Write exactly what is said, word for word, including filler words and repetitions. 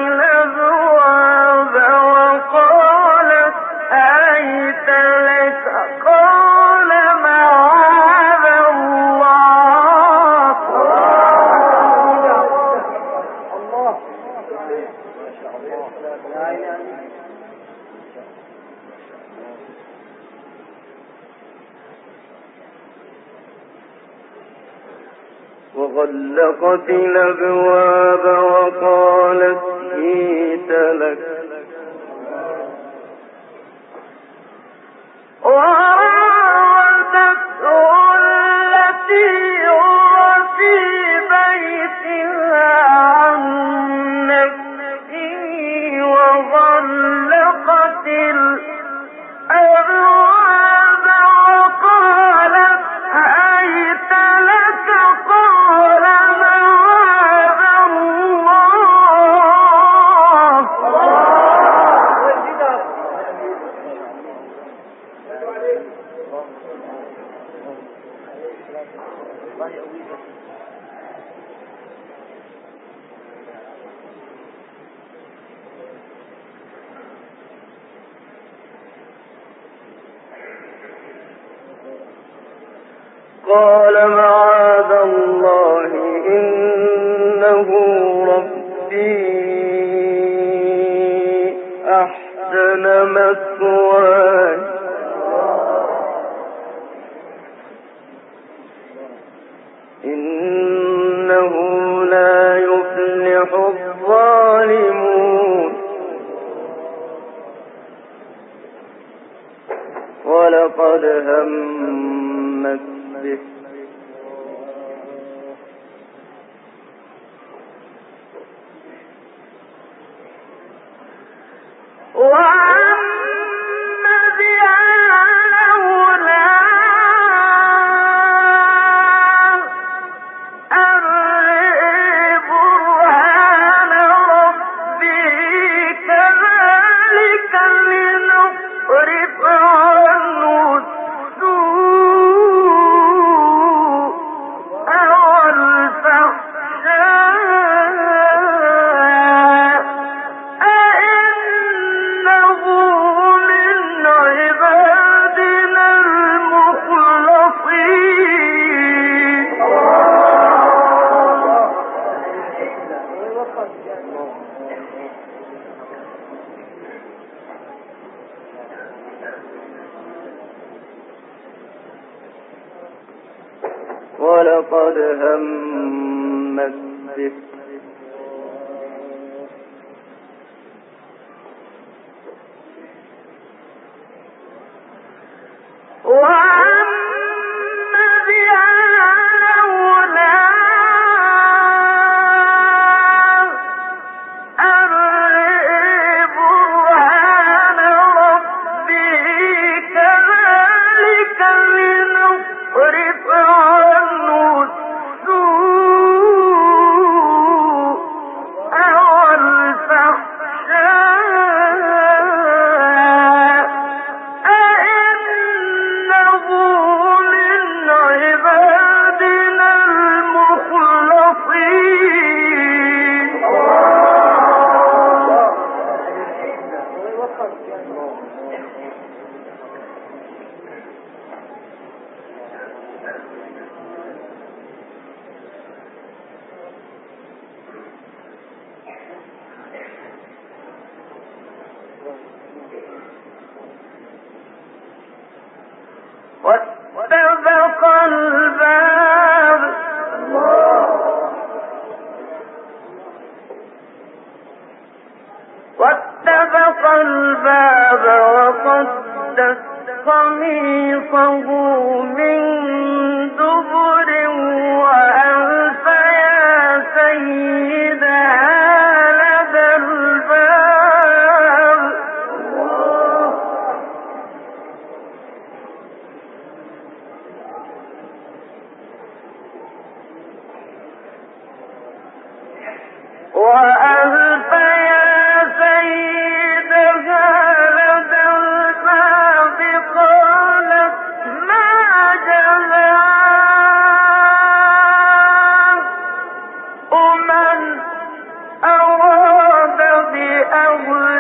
الأبواب وقالت هيت لك قال معاذ الله وغلقت الأبواب وقالت هيت لك وراودته التي هو في بيتها عن نفسه وغلقت الأبواب وقالت هيت لك قال معاذ الله قال معاذ الله إنه ربي أحسن مثواي إنه لا يفلح الظالمون ولقد همت به وَأَمَّ بِهَا لَوْلَا أَن برهان رَبِّهِ كَذَلِكَ لِنُصْرِفَ عَنْهُ السُّوءَ وَالْفَحْشَاءَ إِنَّهُ مِنْ عِبَادِنَا الْمُخْلَصِينَ ولقد همت به وَأَمَّ بِهَا لَوْلَا أَن برهان رَبِّهِ كَذَلِكَ لِنُصْرِفَ عَنْهُ السُّوءَ وَالْفَحْشَاءَ إِنَّهُ مِنْ عِبَادِنَا الْمُخْلَصِينَ واستبق الباب واستبق الباب وقدت قميصه من دبر وألف يا سيدها لدى الباب وألف يا سيدها لدى الباب قالت ما جاء أهل